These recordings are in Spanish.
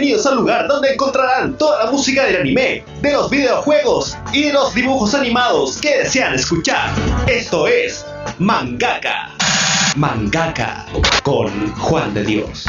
bienvenidos al lugar donde encontrarán toda la música del anime, de los videojuegos y de los dibujos animados que desean escuchar. Esto es Mangaka. Mangaka con Juan de Dios.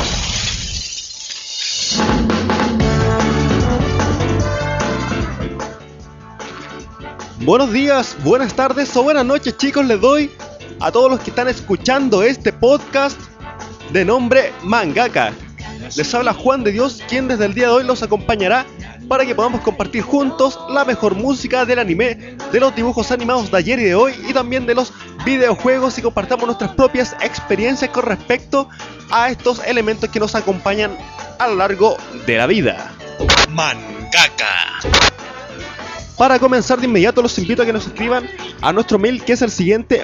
Buenos días, buenas tardes o buenas noches, chicos, les doy a todos los que están escuchando este podcast de nombre Mangaka. Les habla Juan de Dios, quien desde el día de hoy los acompañará para que podamos compartir juntos la mejor música del anime, de los dibujos animados de ayer y de hoy, y también de los videojuegos, y compartamos nuestras propias experiencias con respecto a estos elementos que nos acompañan a lo largo de la vida. Mangaka. Para comenzar de inmediato, los invito a que nos escriban a nuestro mail, que es el siguiente: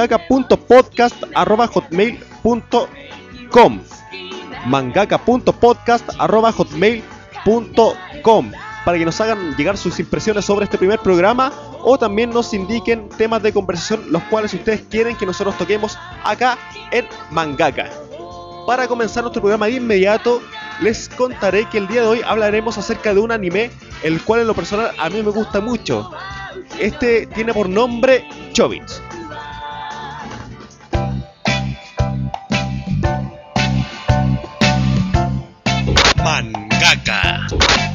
mangaka.podcast@hotmail.com. mangaka.podcast@hotmail.com, para que nos hagan llegar sus impresiones sobre este primer programa, o también nos indiquen temas de conversación los cuales ustedes quieren que nosotros toquemos acá en Mangaka. Para comenzar nuestro programa de inmediato, les contaré que el día de hoy hablaremos acerca de un anime el cual en lo personal a mí me gusta mucho. Este tiene por nombre Chobits. Mangaka.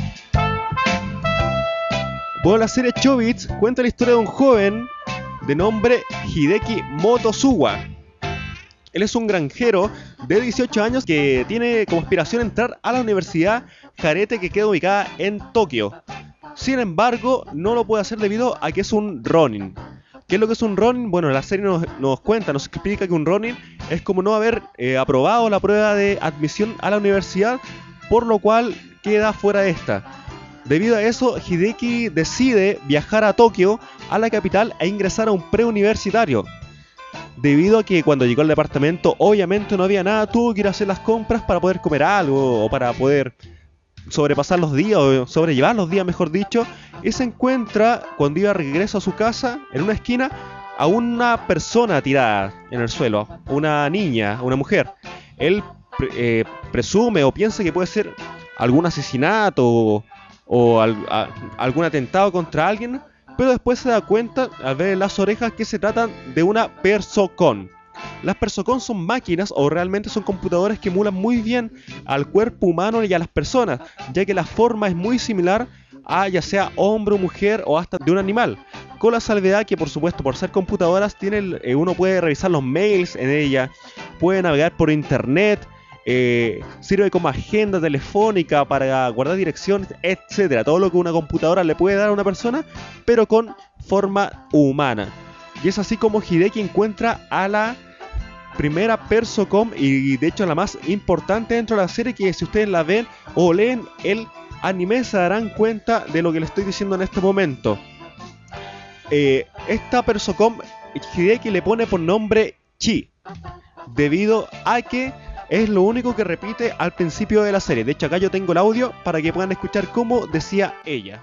Bueno, la serie Chobits cuenta la historia de un joven de nombre Hideki Motosuwa. Él es un granjero de 18 años que tiene como aspiración entrar a la Universidad Jarete, que queda ubicada en Tokio. Sin embargo, no lo puede hacer debido a que es un Ronin. ¿Qué es lo que es un Ronin? Bueno, la serie nos cuenta, nos explica que un Ronin es como no haber aprobado la prueba de admisión a la universidad, por lo cual queda fuera de esta. Debido a eso, Hideki decide viajar a Tokio, a la capital, e ingresar a un preuniversitario. Debido a que cuando llegó al departamento obviamente no había nada, tuvo que ir a hacer las compras para poder comer algo o para poder sobrepasar los días, o sobrellevar los días, mejor dicho, y se encuentra, cuando iba a regreso a su casa, en una esquina, a una persona tirada en el suelo, una niña, una mujer. Él presume o piensa que puede ser algún asesinato o algún atentado contra alguien, pero después se da cuenta, al ver en las orejas, que se trata de una Persocon. Las Persocon son máquinas, o realmente son computadores que emulan muy bien al cuerpo humano y a las personas, ya que la forma es muy similar a ya sea hombre o mujer o hasta de un animal, con la salvedad que, por supuesto, por ser computadoras, uno puede revisar los mails en ella, puede navegar por internet, sirve como agenda telefónica para guardar direcciones, etcétera. Todo lo que una computadora le puede dar a una persona, pero con forma humana. Y es así como Hideki encuentra a la primera Persocom, y de hecho la más importante dentro de la serie, que si ustedes la ven o leen el anime se darán cuenta de lo que les estoy diciendo en este momento. Esta Persocom, Hideki le pone por nombre Chi, debido a que es lo único que repite al principio de la serie. De hecho, acá yo tengo el audio para que puedan escuchar cómo decía ella.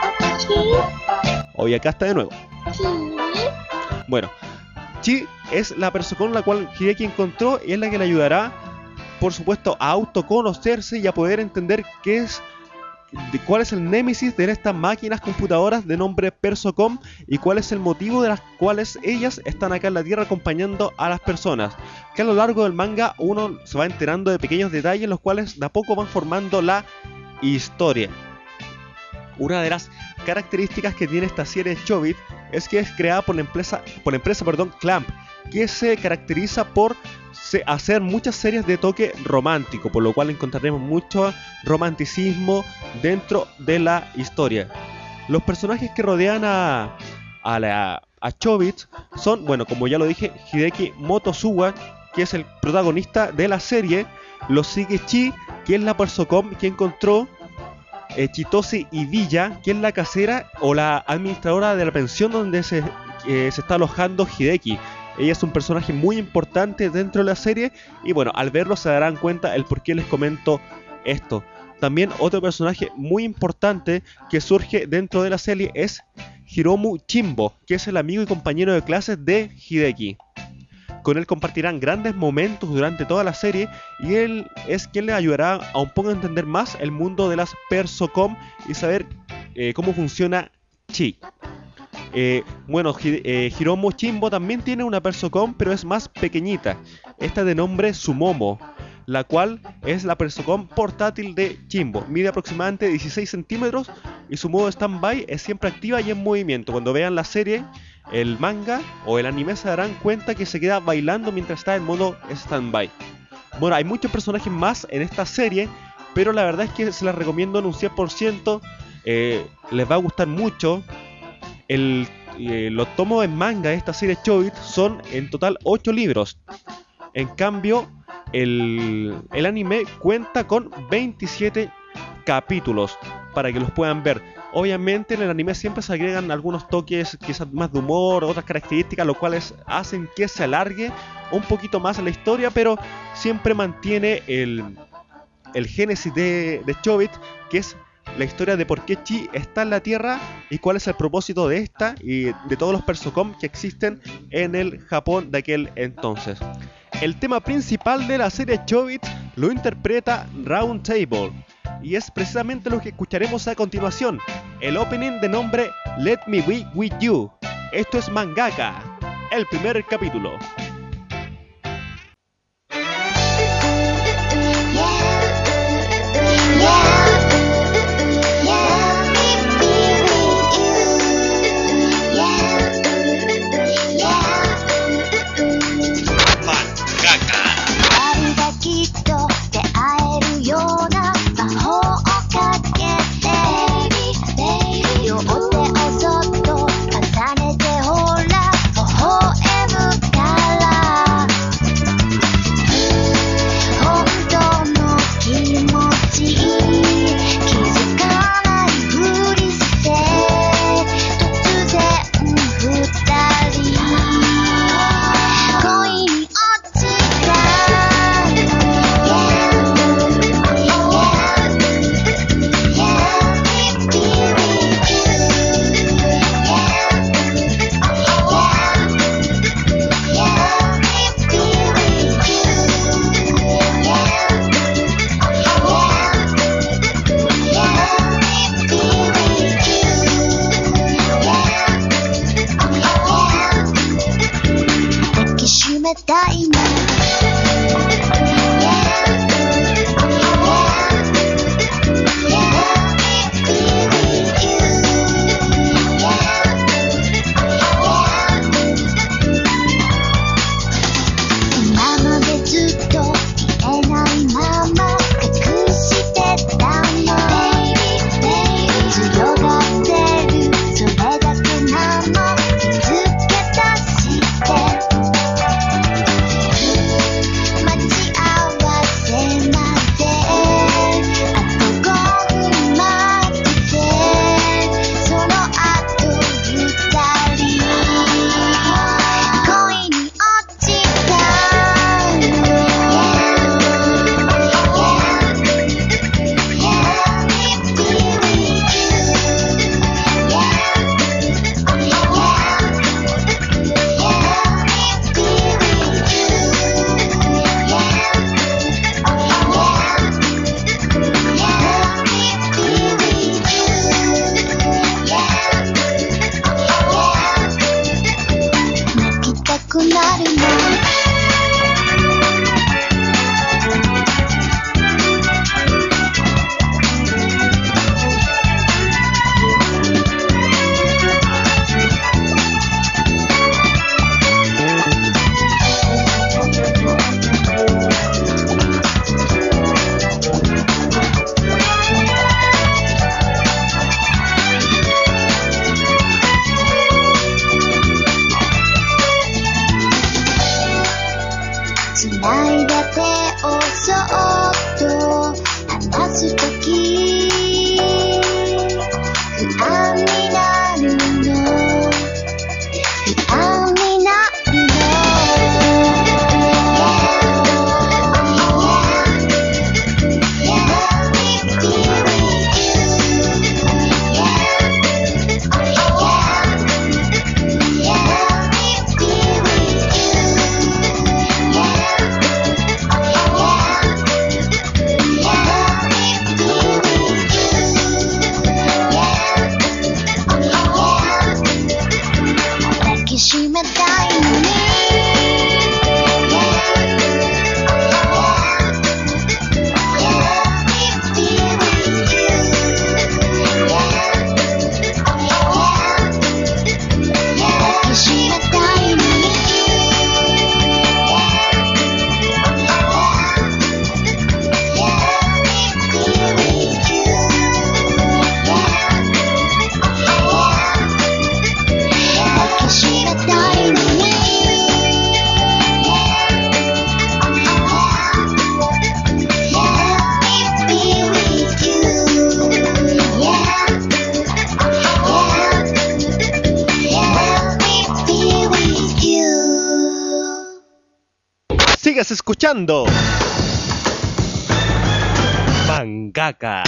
Hoy acá está de nuevo. Bueno, Chi es la persona con la cual Hideki encontró, y es la que le ayudará, por supuesto, a autoconocerse y a poder entender cuál es el némesis de estas máquinas computadoras de nombre Persocom, y cuál es el motivo de las cuales ellas están acá en la Tierra acompañando a las personas. Que a lo largo del manga uno se va enterando de pequeños detalles, los cuales de a poco van formando la historia. Una de las características que tiene esta serie Chobits es que es creada por la empresa Clamp, que se caracteriza por hacer muchas series de toque romántico, por lo cual encontraremos mucho romanticismo dentro de la historia. Los personajes que rodean a Chobits son, bueno, como ya lo dije, Hideki Motosuwa, que es el protagonista de la serie. Lo sigue Chi, que es la Persocom que encontró, Chitose Ibiya, que es la casera o la administradora de la pensión donde se está alojando Hideki. Ella es un personaje muy importante dentro de la serie, y bueno, al verlo se darán cuenta el por qué les comento esto. También otro personaje muy importante que surge dentro de la serie es Hiromu Chimbo, que es el amigo y compañero de clases de Hideki. Con él compartirán grandes momentos durante toda la serie y él es quien les ayudará a un poco a entender más el mundo de las Persocom y saber cómo funciona Chi. Hiromu Chimbo también tiene una Persocom, pero es más pequeñita. Esta de nombre Sumomo, la cual es la Persocom portátil de Chimbo. Mide aproximadamente 16 centímetros y su modo stand-by es siempre activa y en movimiento. Cuando vean la serie, el manga o el anime, se darán cuenta que se queda bailando mientras está en modo stand-by. Bueno, hay muchos personajes más en esta serie, pero la verdad es que se las recomiendo en un 100%. Les va a gustar mucho. Los tomos en manga de esta serie Chobits son en total 8 libros. En cambio, el anime cuenta con 27 capítulos para que los puedan ver. Obviamente en el anime siempre se agregan algunos toques quizás más de humor, otras características, lo cuales hacen que se alargue un poquito más en la historia, pero siempre mantiene el génesis de Chobits, que es la historia de por qué Chi está en la Tierra y cuál es el propósito de esta y de todos los Persocom que existen en el Japón de aquel entonces. El tema principal de la serie Chobits lo interpreta Round Table y es precisamente lo que escucharemos a continuación, el opening de nombre Let Me Be With You. Esto es Mangaka, el primer capítulo. Sigues escuchando Mangaka.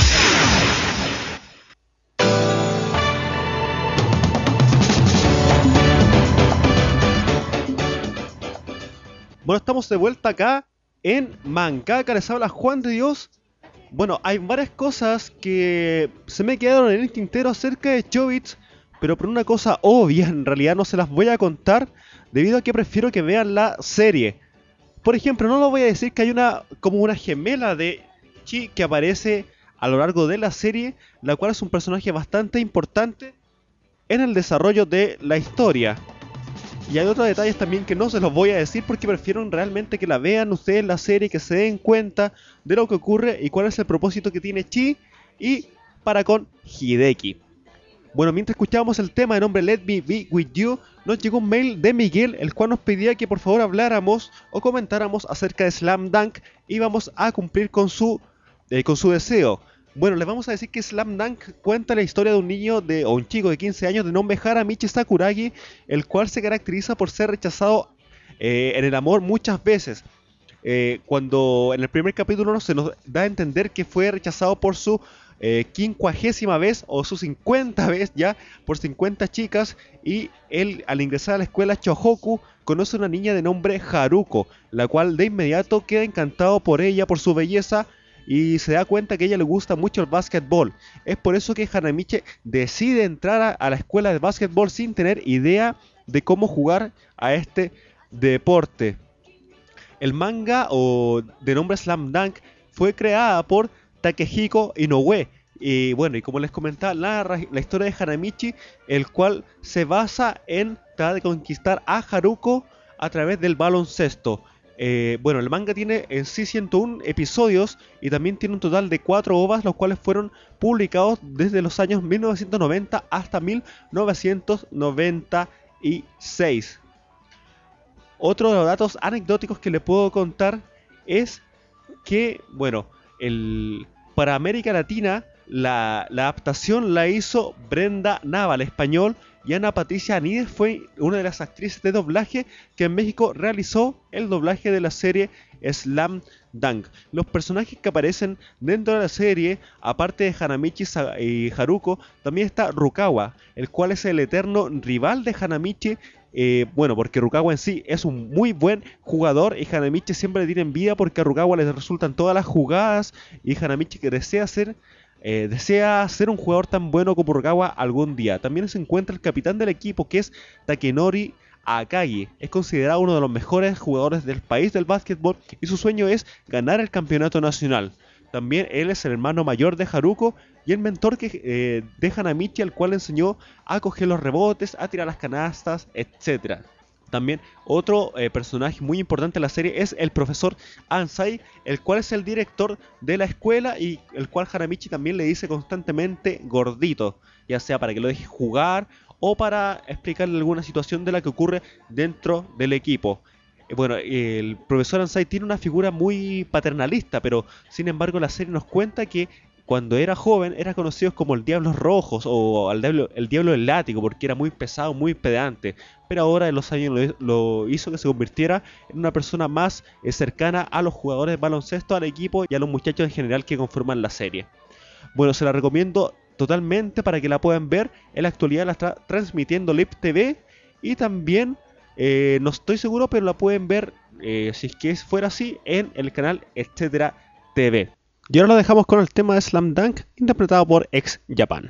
Bueno, estamos de vuelta acá en Mangaka, les habla Juan de Dios. Bueno, hay varias cosas que se me quedaron en el tintero acerca de Chobits, pero por una cosa obvia, en realidad no se las voy a contar, debido a que prefiero que vean la serie. Por ejemplo, no lo voy a decir que hay como una gemela de Chi que aparece a lo largo de la serie, la cual es un personaje bastante importante en el desarrollo de la historia. Y hay otros detalles también que no se los voy a decir porque prefiero realmente que la vean ustedes la serie, que se den cuenta de lo que ocurre y cuál es el propósito que tiene Chi y para con Hideki. Bueno, mientras escuchábamos el tema de nombre Let Me Be With You, nos llegó un mail de Miguel, el cual nos pedía que por favor habláramos o comentáramos acerca de Slam Dunk y vamos a cumplir con su deseo. Bueno, les vamos a decir que Slam Dunk cuenta la historia de un niño o un chico de 15 años de nombre Haramichi Sakuragi, el cual se caracteriza por ser rechazado en el amor muchas veces. Cuando en el primer capítulo se nos da a entender que fue rechazado por su 50ª vez o su 50 vez ya por 50 chicas, y él al ingresar a la escuela Chohoku conoce a una niña de nombre Haruko, la cual de inmediato queda encantado por ella, por su belleza, y se da cuenta que a ella le gusta mucho el básquetbol. Es por eso que Hanamichi decide entrar a la escuela de básquetbol sin tener idea de cómo jugar a este deporte. El manga de nombre Slam Dunk fue creada por Takehiko Inoue. Y bueno, y como les comentaba, la historia de Hanamichi, el cual se basa en tratar de conquistar a Haruko a través del baloncesto. Bueno, el manga tiene en sí 101 episodios y también tiene un total de 4 OVAs, los cuales fueron publicados desde los años 1990 hasta 1996. Otro de los datos anecdóticos que les puedo contar es que, bueno, para América Latina la adaptación la hizo Brenda Nava al español, y Ana Patricia Anides fue una de las actrices de doblaje que en México realizó el doblaje de la serie Slam Dunk. Los personajes que aparecen dentro de la serie, aparte de Hanamichi y Haruko, también está Rukawa, el cual es el eterno rival de Hanamichi. Bueno, porque Rukawa en sí es un muy buen jugador y Hanamichi siempre le tiene envidia porque a Rukawa le resultan todas las jugadas, y Hanamichi que desea ser un jugador tan bueno como Rukawa algún día. También se encuentra el capitán del equipo, que es Takenori Akagi. Es considerado uno de los mejores jugadores del país del básquetbol y su sueño es ganar el campeonato nacional. También él es el hermano mayor de Haruko y el mentor de Hanamichi, al cual le enseñó a coger los rebotes, a tirar las canastas, etc. También otro personaje muy importante de la serie es el profesor Ansai, el cual es el director de la escuela y el cual Hanamichi también le dice constantemente gordito, ya sea para que lo deje jugar o para explicarle alguna situación de la que ocurre dentro del equipo. Bueno, el profesor Ansai tiene una figura muy paternalista, pero sin embargo la serie nos cuenta que cuando era joven era conocido como el Diablos Rojos o el Diablo del Látigo, porque era muy pesado, muy pedante, pero ahora en los años lo hizo que se convirtiera en una persona más cercana a los jugadores de baloncesto, al equipo y a los muchachos en general que conforman la serie. Bueno, se la recomiendo totalmente para que la puedan ver. En la actualidad la está transmitiendo Lip TV y también, no estoy seguro, pero la pueden ver, si es que fuera así, en el canal Etcétera TV. Y ahora lo dejamos con el tema de Slam Dunk, interpretado por X Japan.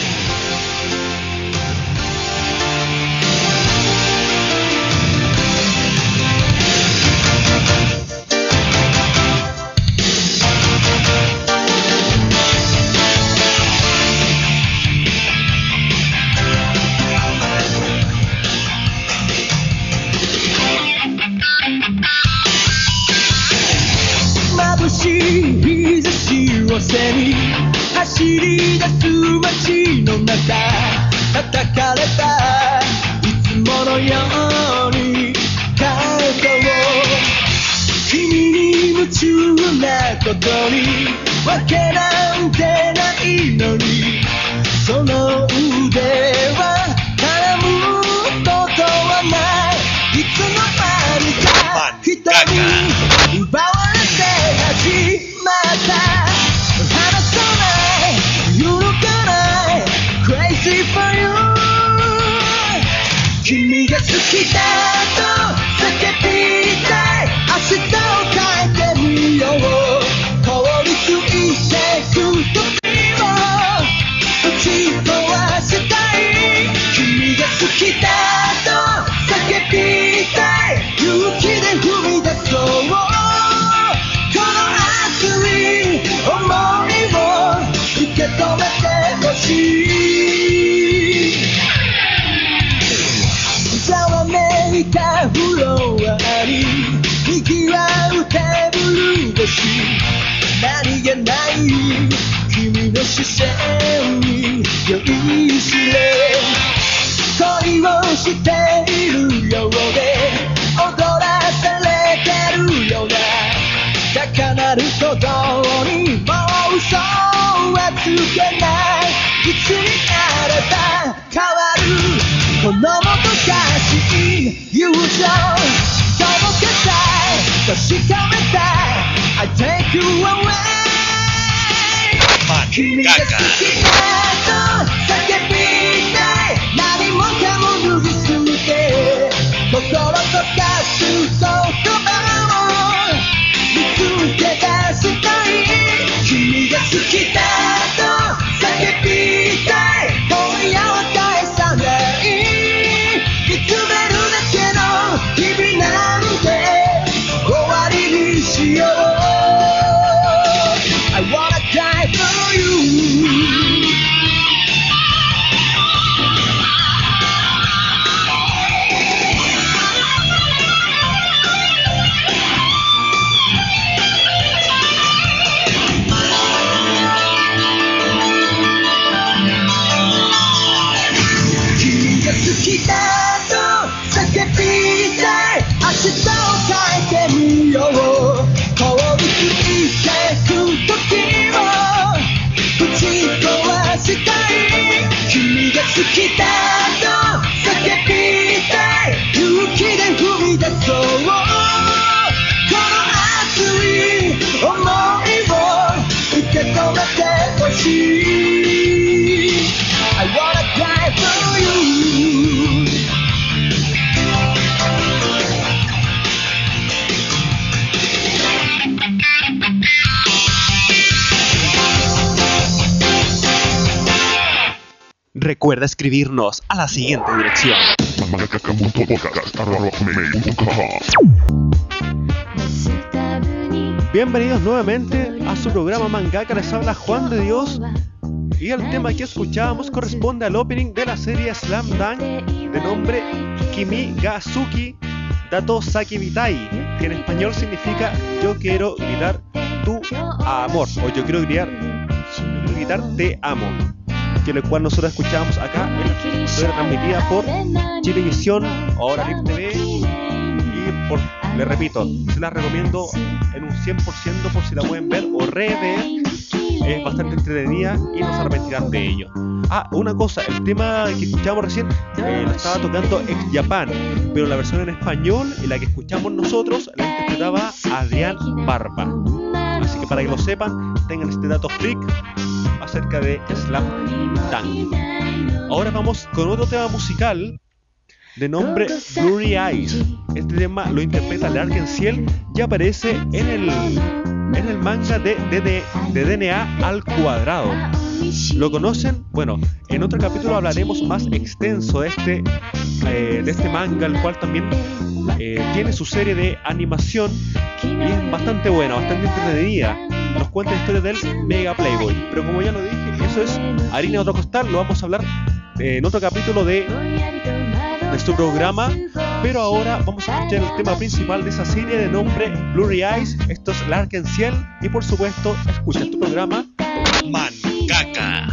を背に走り出す街の中叩かれたいつものようにカウントを君に夢中なことにわけなんてないのにその腕は絡むことはないいつの間にか瞳テーブル越し何気ない君の視線に酔いしれ恋をしているようで踊らされてるような高鳴る鼓動にもう嘘はつけないいつになれば変わるこのもどかしい友情届けたい確かめたい I take you away 君が好きだと叫びたい何もかも脱ぎ捨て心とかす言葉を見つけ出したい君が好きだと叫びたい今夜は返さない見つめるだけの日々なんて終わりにしよう I wanna die for you好きだと叫びたい明日を変えてみよう通り過ぎてく時をぶち壊したい君が好きだと叫びたい勇気で踏み出そうこの熱い想いを受け止めてほしい I wanna die for you Recuerda escribirnos a la siguiente dirección. Bienvenidos nuevamente a su programa Mangaka, les habla Juan de Dios. Y el tema que escuchábamos corresponde al opening de la serie Slam Dunk de nombre Kimi ga Suki Dato Saki Bitai, que en español significa yo quiero gritar tu amor o yo quiero gritar te amo, que lo cual nosotros escuchábamos acá en la serie transmitida por Chilevisión, ahora Live TV y le repito, se la recomiendo en un 100% por si la pueden ver o rever. Es bastante entretenida y no se arrepentirán de ello. Una cosa, el tema que escuchamos recién lo estaba tocando Ex Japan, pero la versión en español y la que escuchamos nosotros la interpretaba Adrián Barba. Así que para que lo sepan, tengan este dato freak acerca de Slam Dunk. Ahora vamos con otro tema musical de nombre Blurry Eyes. Este tema lo interpreta Larken Ciel y aparece en el manga de DNA al cuadrado. ¿Lo conocen? Bueno, en otro capítulo hablaremos más extenso de este manga, el cual también tiene su serie de animación y es bastante buena, bastante entretenida. Nos cuenta la historia del Mega Playboy. Pero como ya lo dije, eso es harina de otro costal. Lo vamos a hablar en otro capítulo de su programa. Pero ahora vamos a escuchar el tema principal de esa serie de nombre Blurry Eyes. Esto es Larken Ciel y por supuesto escucha tu programa Mangaka.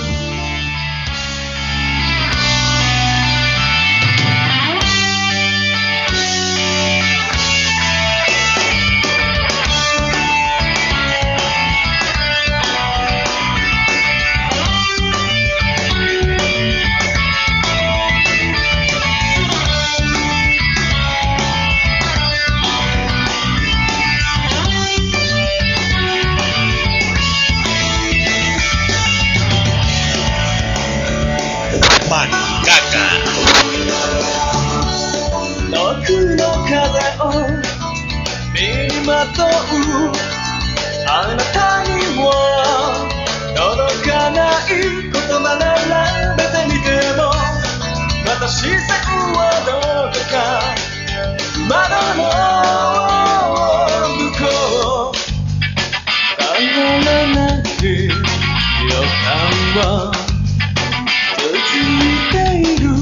あなたには届かない言葉並べてみてもまた視線はどこか窓の向こう変わらない予感は続いている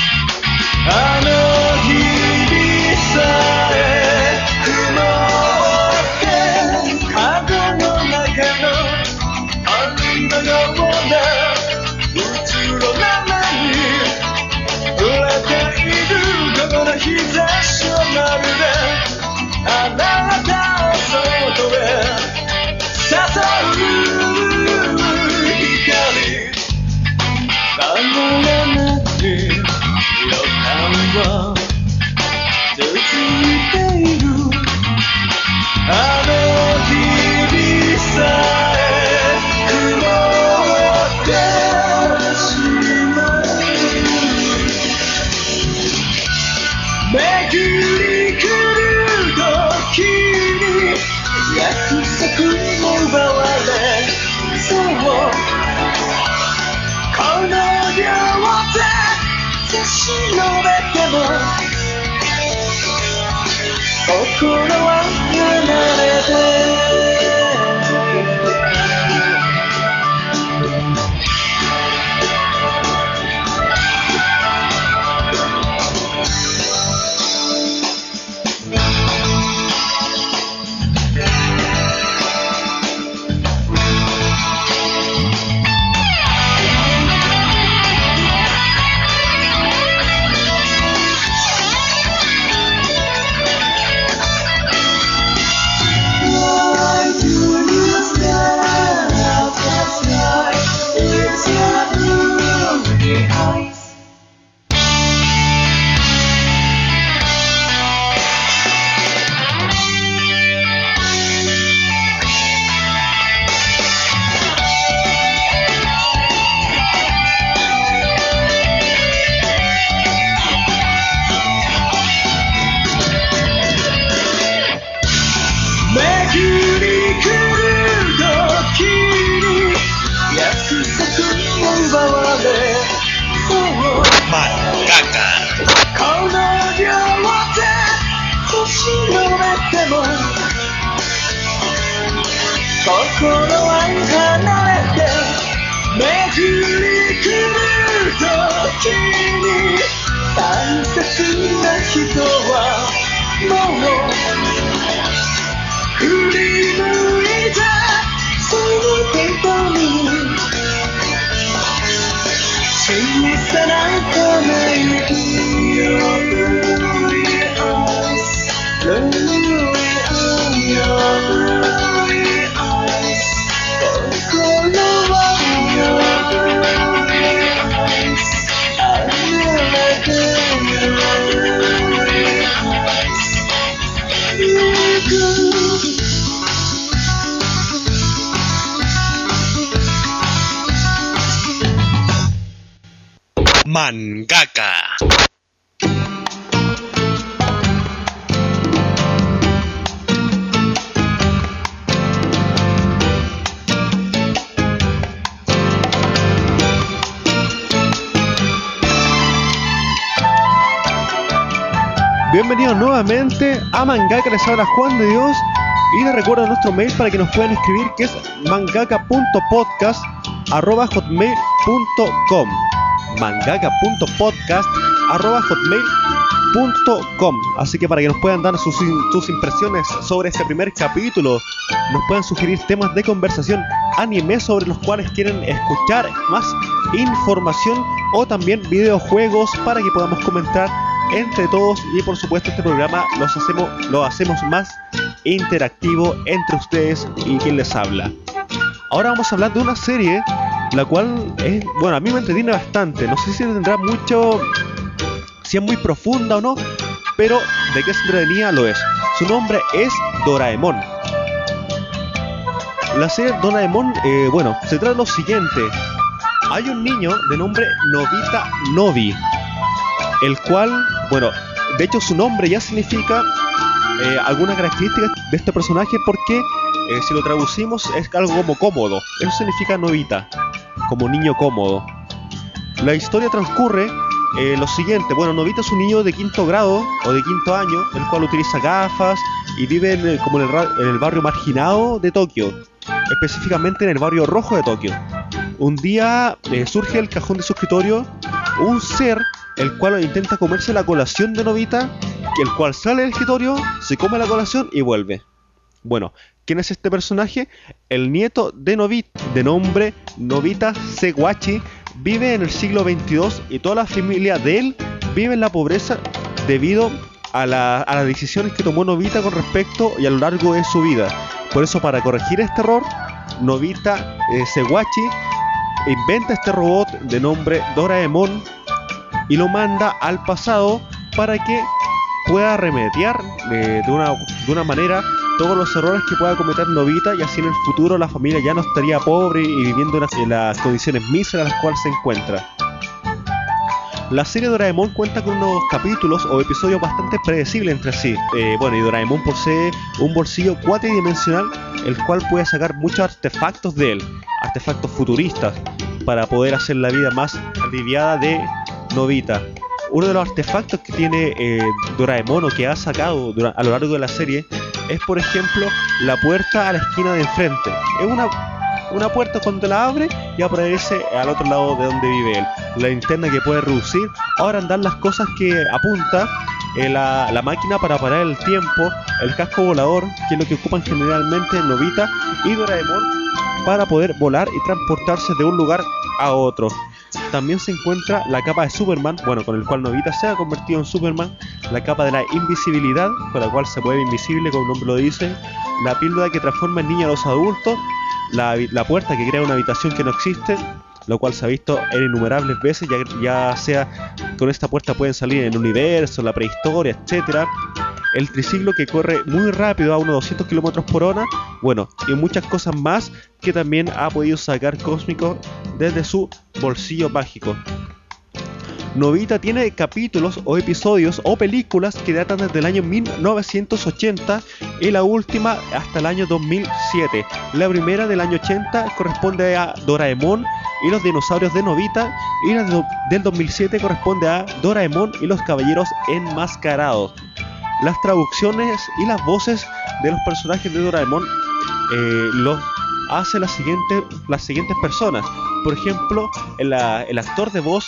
あの日々さえ雲約束も奪われそうこの両手差し伸べても心は離れて心は離れて巡り来る時に大切な人はもう振り向いてその人に小さなため息を Mangaka. Bienvenidos nuevamente a Mangaka, les habla Juan de Dios y les recuerdo nuestro mail para que nos puedan escribir, que es mangaka.podcast@hotmail.com mangaka.podcast@hotmail.com. Así que para que nos puedan dar sus impresiones sobre este primer capítulo, nos puedan sugerir temas de conversación, anime sobre los cuales quieren escuchar más información o también videojuegos para que podamos comentar entre todos, y por supuesto este programa lo hacemos más interactivo entre ustedes y quien les habla. Ahora vamos a hablar de una serie la cual es, bueno, a mí me entretiene bastante. No sé si tendrá mucho, si es muy profunda o no, pero de que es entretenida lo es. Su nombre es Doraemon. La serie Doraemon, bueno, se trata de lo siguiente. Hay un niño de nombre Nobita Nobi, el cual, bueno, de hecho su nombre ya significa algunas características de este personaje, porque si lo traducimos es algo como cómodo. Eso significa Nobita, como niño cómodo. La historia transcurre lo siguiente. Bueno, Nobita es un niño de quinto grado o de quinto año, el cual utiliza gafas y vive en el barrio marginado de Tokio, específicamente en el barrio rojo de Tokio. Un día surge del cajón de su escritorio un ser el cual intenta comerse la colación de Nobita, el cual sale del escritorio, se come la colación y vuelve. Bueno, ¿quién es este personaje? El nieto de Nobita, de nombre Nobita Seguachi, vive en el siglo 22 y toda la familia de él vive en la pobreza debido a las decisiones que tomó Nobita con respecto y a lo largo de su vida. Por eso, para corregir este error, Nobita Seguachi inventa este robot de nombre Doraemon y lo manda al pasado para que pueda remediar de una manera todos los errores que pueda cometer Nobita, y así en el futuro la familia ya no estaría pobre y viviendo en las condiciones míseras en las cuales se encuentra. La serie Doraemon cuenta con unos capítulos o episodios bastante predecibles entre sí. Y Doraemon posee un bolsillo cuatridimensional, el cual puede sacar muchos artefactos de él, artefactos futuristas, para poder hacer la vida más aliviada de Nobita. Uno de los artefactos que tiene Doraemon o que ha sacado a lo largo de la serie es, por ejemplo, la puerta a la esquina de enfrente. Es una puerta cuando la abre y aparece al otro lado de donde vive él. La linterna que puede reducir o agrandar las cosas que apunta, la máquina para parar el tiempo, el casco volador, que es lo que ocupan generalmente Nobita y Doraemon para poder volar y transportarse de un lugar a otro. También se encuentra la capa de Superman, con el cual Nobita se ha convertido en Superman, la capa de la invisibilidad, con la cual se puede ver invisible, como el nombre lo dice, la píldora que transforma en niño a los adultos, la puerta que crea una habitación que no existe, lo cual se ha visto en innumerables veces, ya sea con esta puerta pueden salir en el universo, la prehistoria, etcétera. El triciclo que corre muy rápido a unos 200 km por hora, y muchas cosas más que también ha podido sacar Cósmico desde su bolsillo mágico. Nobita tiene capítulos o episodios o películas que datan desde el año 1980 y la última hasta el año 2007. La primera del año 80 corresponde a Doraemon y los dinosaurios de Nobita, y la del 2007 corresponde a Doraemon y los caballeros enmascarados. Las traducciones y las voces de los personajes de Doraemon los hace las siguientes personas. Por ejemplo, el actor de voz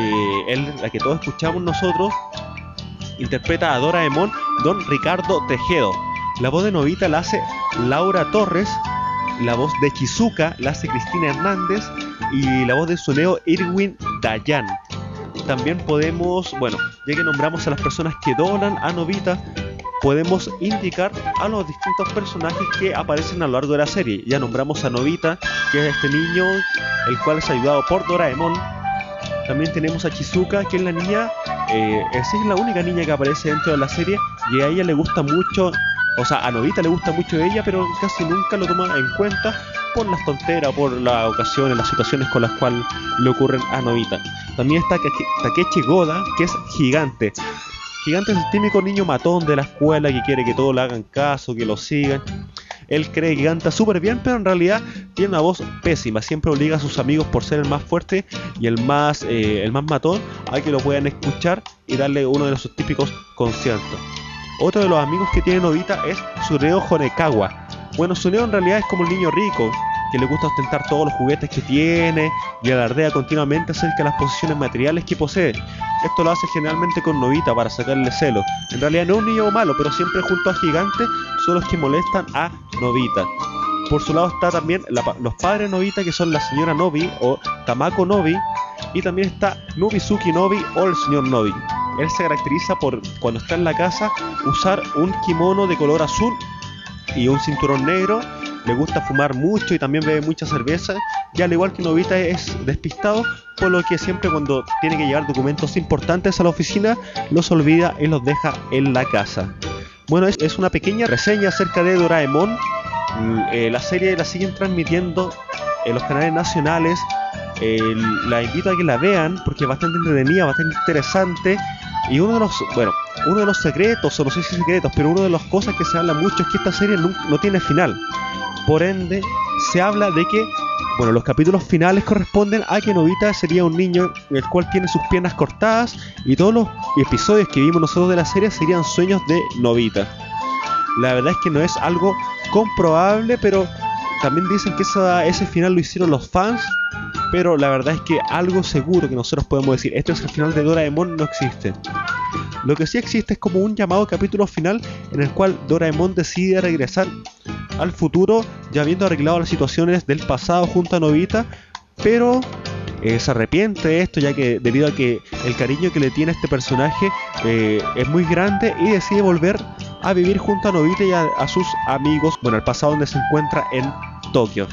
la que todos escuchamos nosotros interpreta a Doraemon, don Ricardo Tejedo. La voz de Nobita la hace Laura Torres, la voz de Chizuka la hace Cristina Hernández y la voz de Suneo Irwin Dayan. También podemos, ya que nombramos a las personas que doblan a Nobita, podemos indicar a los distintos personajes que aparecen a lo largo de la serie. Ya nombramos a Nobita, que es este niño, el cual es ayudado por Doraemon. También tenemos a Chizuka, que es la niña, es la única niña que aparece dentro de la serie, y a ella le gusta mucho, a Nobita le gusta mucho ella, pero casi nunca lo toma en cuenta por las tonteras, por las ocasiones, las situaciones con las cuales le ocurren a Nobita. También está Takechi Goda, que es Gigante. Gigante es el típico niño matón de la escuela que quiere que todos le hagan caso, que lo sigan. Él cree que canta súper bien, pero en realidad tiene una voz pésima. Siempre obliga a sus amigos, por ser el más fuerte y el más matón, a que lo puedan escuchar y darle uno de sus típicos conciertos. Otro de los amigos que tiene Nobita es Suneo Honekawa. Suneo en realidad es como el niño rico, que le gusta ostentar todos los juguetes que tiene y alardea continuamente acerca de las posesiones materiales que posee. Esto lo hace generalmente con Nobita para sacarle celos. En realidad no es un niño malo, pero siempre junto a Gigante son los que molestan a Nobita. Por su lado está también los padres de Nobita, que son la señora Nobi o Tamako Nobi, y también está Nobizuki Nobi o el señor Nobi. Él se caracteriza por, cuando está en la casa, usar un kimono de color azul y un cinturón negro. Le gusta fumar mucho y también bebe mucha cerveza, y al igual que Nobita es despistado, por lo que siempre cuando tiene que llevar documentos importantes a la oficina los olvida y los deja en la casa. Es una pequeña reseña acerca de Doraemon. La serie la siguen transmitiendo en los canales nacionales. La invito a que la vean porque es bastante entretenida, bastante interesante. Y uno de los secretos, o no sé si secretos, pero una de las cosas que se habla mucho es que esta serie no tiene final. Por ende, se habla de que los capítulos finales corresponden a que Nobita sería un niño el cual tiene sus piernas cortadas, y todos los episodios que vimos nosotros de la serie serían sueños de Nobita. La verdad es que no es algo comprobable, pero también dicen que ese final lo hicieron los fans, pero la verdad es que algo seguro que nosotros podemos decir, este es el final de Doraemon, no existe. Lo que sí existe es como un llamado capítulo final en el cual Doraemon decide regresar al futuro, ya habiendo arreglado las situaciones del pasado junto a Nobita, pero se arrepiente de esto, ya que debido a que el cariño que le tiene a este personaje es muy grande, y decide volver a vivir junto a Nobita y a sus amigos, al pasado donde se encuentra en Tokio.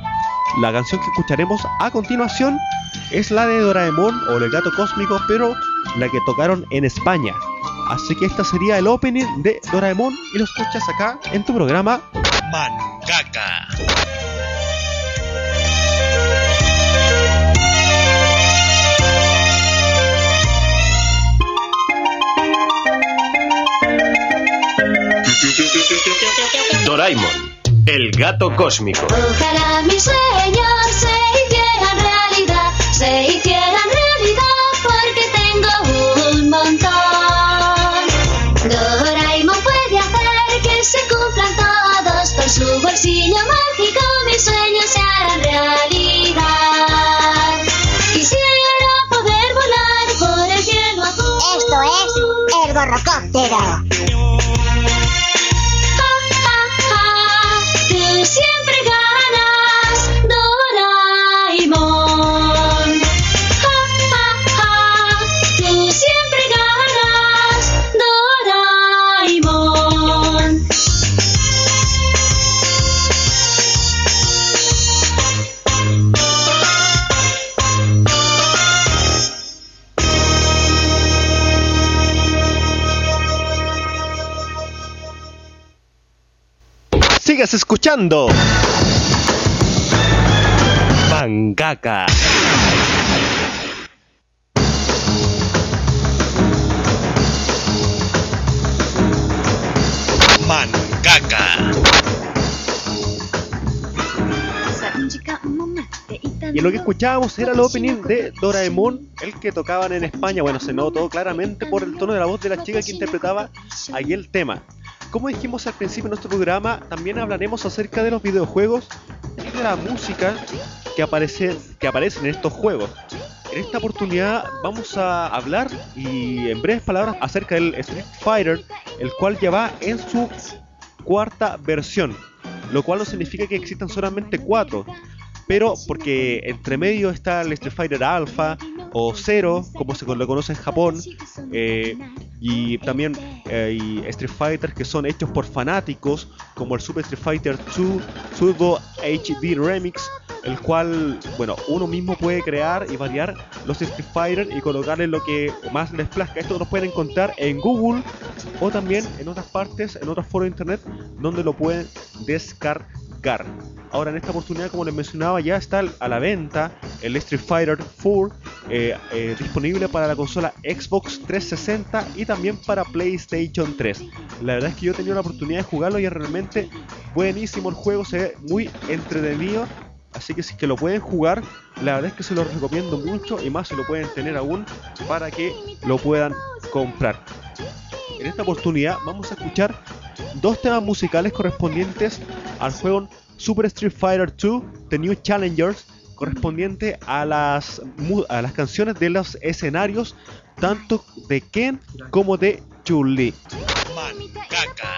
La canción que escucharemos a continuación es la de Doraemon o el gato cósmico, pero la que tocaron en España. Así que esta sería el opening de Doraemon y lo escuchas acá en tu programa Mangaka. Doraemon, el gato cósmico. Ojalá mis sueños se hicieran realidad, porque tengo un montón. Doraemon puede hacer que se cumplan todos, con su bolsillo mágico mis sueños se harán realidad. Quisiera poder volar por el cielo azul. Esto es el gorrocóptero. Tú siempre ganas, Doraemon. Tú siempre ganas, Doraemon. Sigas escuchando Mangaka. Mangaka. Y lo que escuchábamos era el opening de Doraemon, el que tocaban en España. Bueno, se notó claramente por el tono de la voz de la chica que interpretaba ahí el tema. Como dijimos al principio de nuestro programa, también hablaremos acerca de los videojuegos y de la música que aparecen en estos juegos. En esta oportunidad vamos a hablar y en breves palabras acerca del Street Fighter, el cual ya va en su cuarta versión, lo cual no significa que existan solamente 4, pero porque entre medio está el Street Fighter Alpha o Zero, como se lo conoce en Japón, y también y Street Fighter que son hechos por fanáticos, como el Super Street Fighter 2 Turbo HD Remix, el cual, bueno, uno mismo puede crear y variar los Street Fighter y colocarle lo que más les plazca. Esto lo pueden encontrar en Google o también en otras partes, en otros foros de internet donde lo pueden descargar. Ahora, en esta oportunidad, como les mencionaba, ya está a la venta el Street Fighter 4 disponible para la consola Xbox 360 y también para PlayStation 3. La verdad es que yo he tenido la oportunidad de jugarlo y es realmente buenísimo el juego, se ve muy entretenido. Así que si es que lo pueden jugar, la verdad es que se lo recomiendo mucho, y más si lo pueden tener aún para que lo puedan comprar. En esta oportunidad vamos a escuchar 2 temas musicales correspondientes al juego Super Street Fighter 2 The New Challengers, correspondiente a las canciones de los escenarios tanto de Ken como de Chun-Li. Mangaka.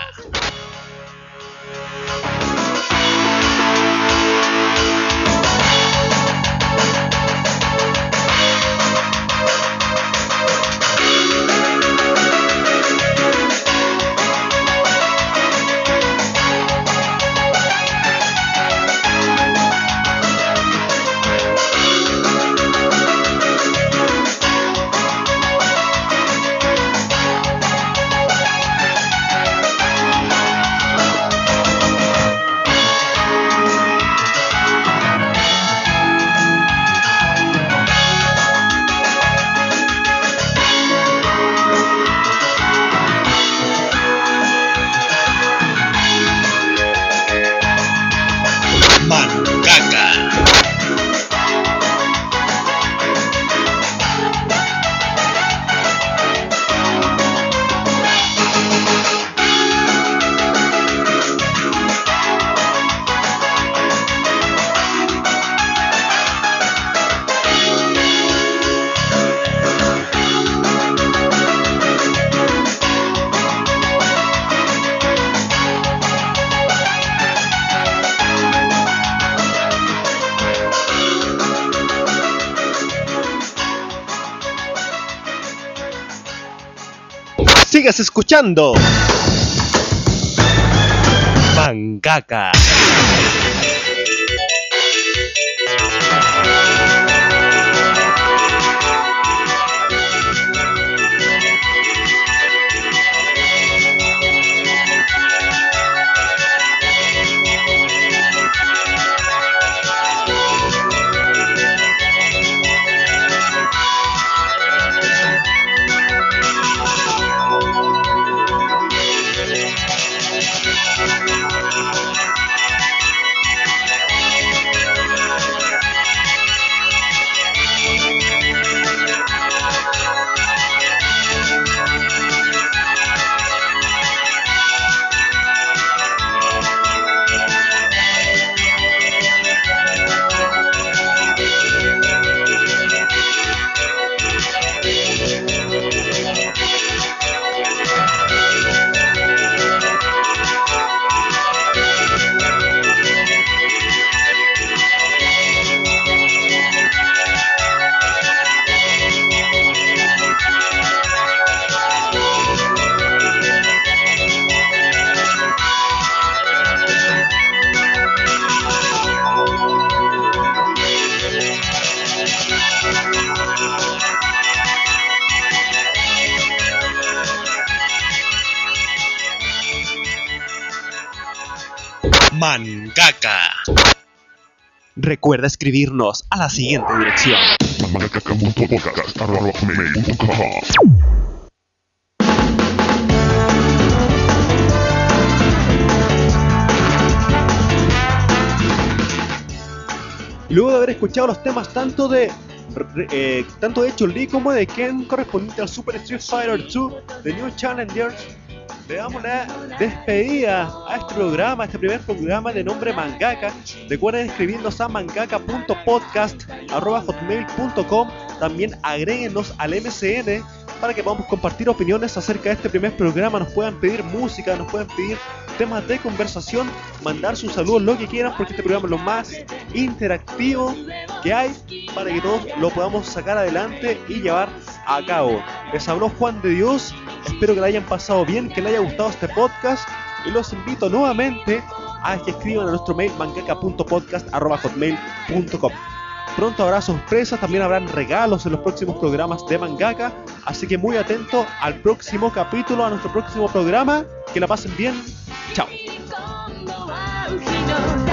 Sigas escuchando Mangaka. Mangaka. Recuerda escribirnos a la siguiente dirección. Luego de haber escuchado los temas tanto de Chun-Li como de Ken, correspondiente al Super Street Fighter 2 de New Challengers, le damos la despedida a este programa, a este primer programa de nombre Mangaka. Recuerden escribirnos a mangaka.podcast@hotmail.com. También agréguenos al MCN para que podamos compartir opiniones acerca de este primer programa. Nos puedan pedir música, nos pueden pedir temas de conversación, mandar sus saludos, lo que quieran, porque este programa es lo más interactivo que hay para que todos lo podamos sacar adelante y llevar a cabo. Les habló Juan de Dios, espero que la hayan pasado bien, que les haya gustado este podcast y los invito nuevamente a que escriban a nuestro mail mangaka.podcast@hotmail.com. Pronto habrá sorpresas, también habrán regalos en los próximos programas de Mangaka, así que muy atento al próximo capítulo, a nuestro próximo programa. Que la pasen bien, chao.